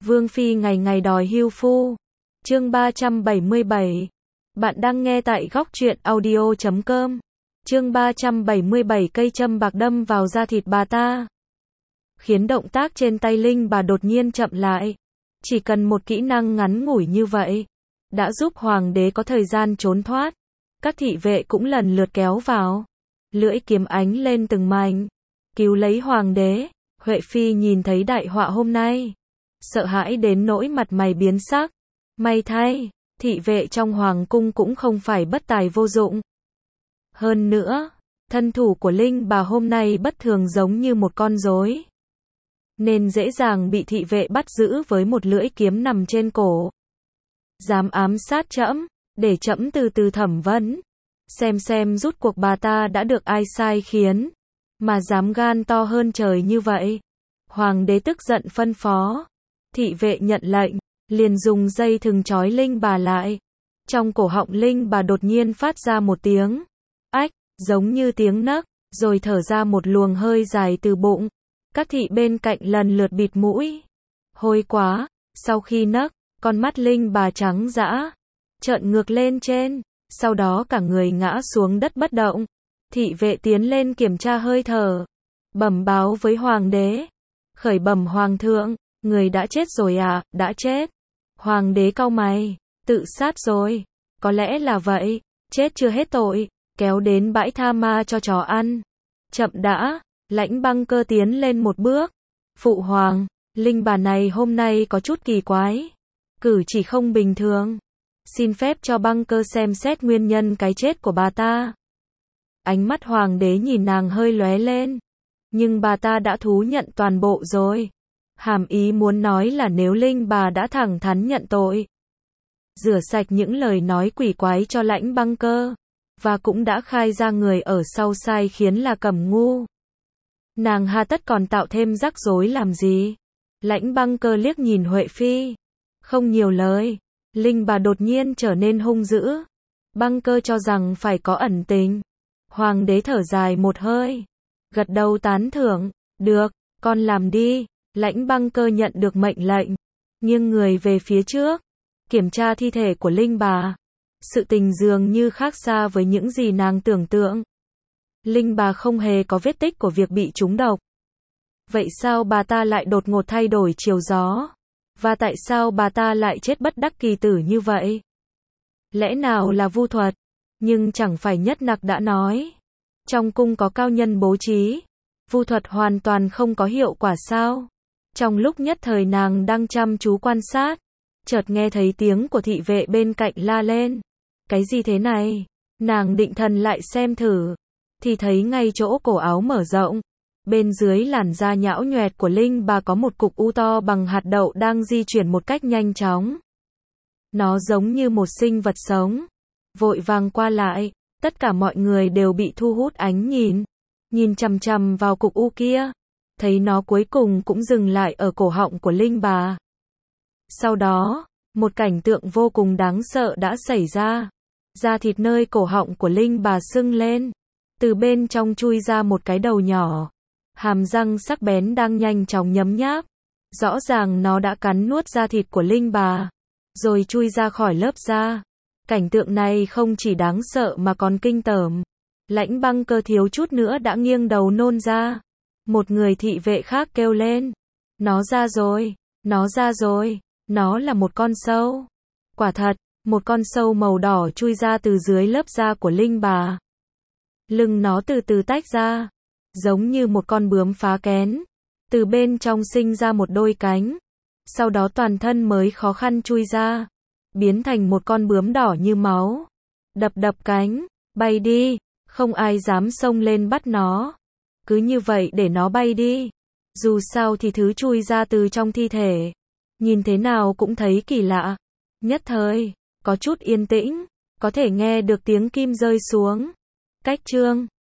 Vương phi ngày ngày đòi hưu phu. Chương 377. Bạn đang nghe tại góc truyện audio.com. Chương 377 cây châm bạc đâm vào da thịt bà ta, khiến động tác trên tay Linh bà đột nhiên chậm lại. Chỉ cần một kỹ năng ngắn ngủi như vậy, đã giúp hoàng đế có thời gian trốn thoát. Các thị vệ cũng lần lượt kéo vào, lưỡi kiếm ánh lên từng mảnh, cứu lấy hoàng đế. Huệ phi nhìn thấy đại họa hôm nay, sợ hãi đến nỗi mặt mày biến sắc. May thay, thị vệ trong hoàng cung cũng không phải bất tài vô dụng. Hơn nữa, thân thủ của Linh bà hôm nay bất thường giống như một con rối, nên dễ dàng bị thị vệ bắt giữ với một lưỡi kiếm nằm trên cổ. Dám ám sát trẫm, để trẫm từ từ thẩm vấn, xem rút cuộc bà ta đã được ai sai khiến, mà dám gan to hơn trời như vậy. Hoàng đế tức giận phân phó. Thị vệ nhận lệnh, liền dùng dây thừng trói Linh bà lại. Trong cổ họng Linh bà đột nhiên phát ra một tiếng ách, giống như tiếng nấc, rồi thở ra một luồng hơi dài từ bụng. Các thị bên cạnh lần lượt bịt mũi. Hôi quá. Sau khi nấc, con mắt Linh bà trắng dã, trợn ngược lên trên, sau đó cả người ngã xuống đất bất động. Thị vệ tiến lên kiểm tra hơi thở, bẩm báo với hoàng đế. Khởi bẩm hoàng thượng, người đã chết rồi à? Đã chết. Hoàng đế cau mày, tự sát rồi. Có lẽ là vậy, chết chưa hết tội, kéo đến bãi tha ma cho chó ăn. Chậm đã. Lãnh Băng Cơ tiến lên một bước. Phụ hoàng, Linh bà này hôm nay có chút kỳ quái, cử chỉ không bình thường. Xin phép cho Băng Cơ xem xét nguyên nhân cái chết của bà ta. Ánh mắt hoàng đế nhìn nàng hơi lóe lên, nhưng bà ta đã thú nhận toàn bộ rồi. Hàm ý muốn nói là nếu Linh bà đã thẳng thắn nhận tội, rửa sạch những lời nói quỷ quái cho Lãnh Băng Cơ, và cũng đã khai ra người ở sau sai khiến là Cẩm Ngu, nàng hà tất còn tạo thêm rắc rối làm gì? Lãnh Băng Cơ liếc nhìn Huệ phi, không nhiều lời. Linh bà đột nhiên trở nên hung dữ. Băng Cơ cho rằng phải có ẩn tình. Hoàng đế thở dài một hơi, gật đầu tán thưởng. Được, con làm đi. Lãnh Băng Cơ nhận được mệnh lệnh, nghiêng người về phía trước, kiểm tra thi thể của Linh bà. Sự tình dường như khác xa với những gì nàng tưởng tượng. Linh bà không hề có vết tích của việc bị trúng độc. Vậy sao bà ta lại đột ngột thay đổi chiều gió? Và tại sao bà ta lại chết bất đắc kỳ tử như vậy? Lẽ nào là vu thuật? Nhưng chẳng phải Nhất Nặc đã nói, trong cung có cao nhân bố trí, vu thuật hoàn toàn không có hiệu quả sao? Trong lúc nhất thời nàng đang chăm chú quan sát, chợt nghe thấy tiếng của thị vệ bên cạnh la lên. Cái gì thế này? Nàng định thần lại xem thử, thì thấy ngay chỗ cổ áo mở rộng, bên dưới làn da nhão nhoẹt của Linh bà có một cục u to bằng hạt đậu đang di chuyển một cách nhanh chóng. Nó giống như một sinh vật sống, vội vàng qua lại. Tất cả mọi người đều bị thu hút ánh nhìn chằm chằm vào cục u kia. Thấy nó cuối cùng cũng dừng lại ở cổ họng của Linh bà. Sau đó, một cảnh tượng vô cùng đáng sợ đã xảy ra. Da thịt nơi cổ họng của Linh bà sưng lên, từ bên trong chui ra một cái đầu nhỏ, hàm răng sắc bén đang nhanh chóng nhấm nháp. Rõ ràng nó đã cắn nuốt da thịt của Linh bà, rồi chui ra khỏi lớp da. Cảnh tượng này không chỉ đáng sợ mà còn kinh tởm. Lãnh Băng Cơ thiếu chút nữa đã nghiêng đầu nôn ra. Một người thị vệ khác kêu lên. Nó ra rồi, nó ra rồi, nó là một con sâu. Quả thật, một con sâu màu đỏ chui ra từ dưới lớp da của Linh bà. Lưng nó từ từ tách ra, giống như một con bướm phá kén. Từ bên trong sinh ra một đôi cánh. Sau đó toàn thân mới khó khăn chui ra, biến thành một con bướm đỏ như máu. Đập cánh, bay đi, không ai dám xông lên bắt nó. Cứ như vậy để nó bay đi. Dù sao thì thứ chui ra từ trong thi thể, nhìn thế nào cũng thấy kỳ lạ. Nhất thời, có chút yên tĩnh, có thể nghe được tiếng kim rơi xuống. Cách chương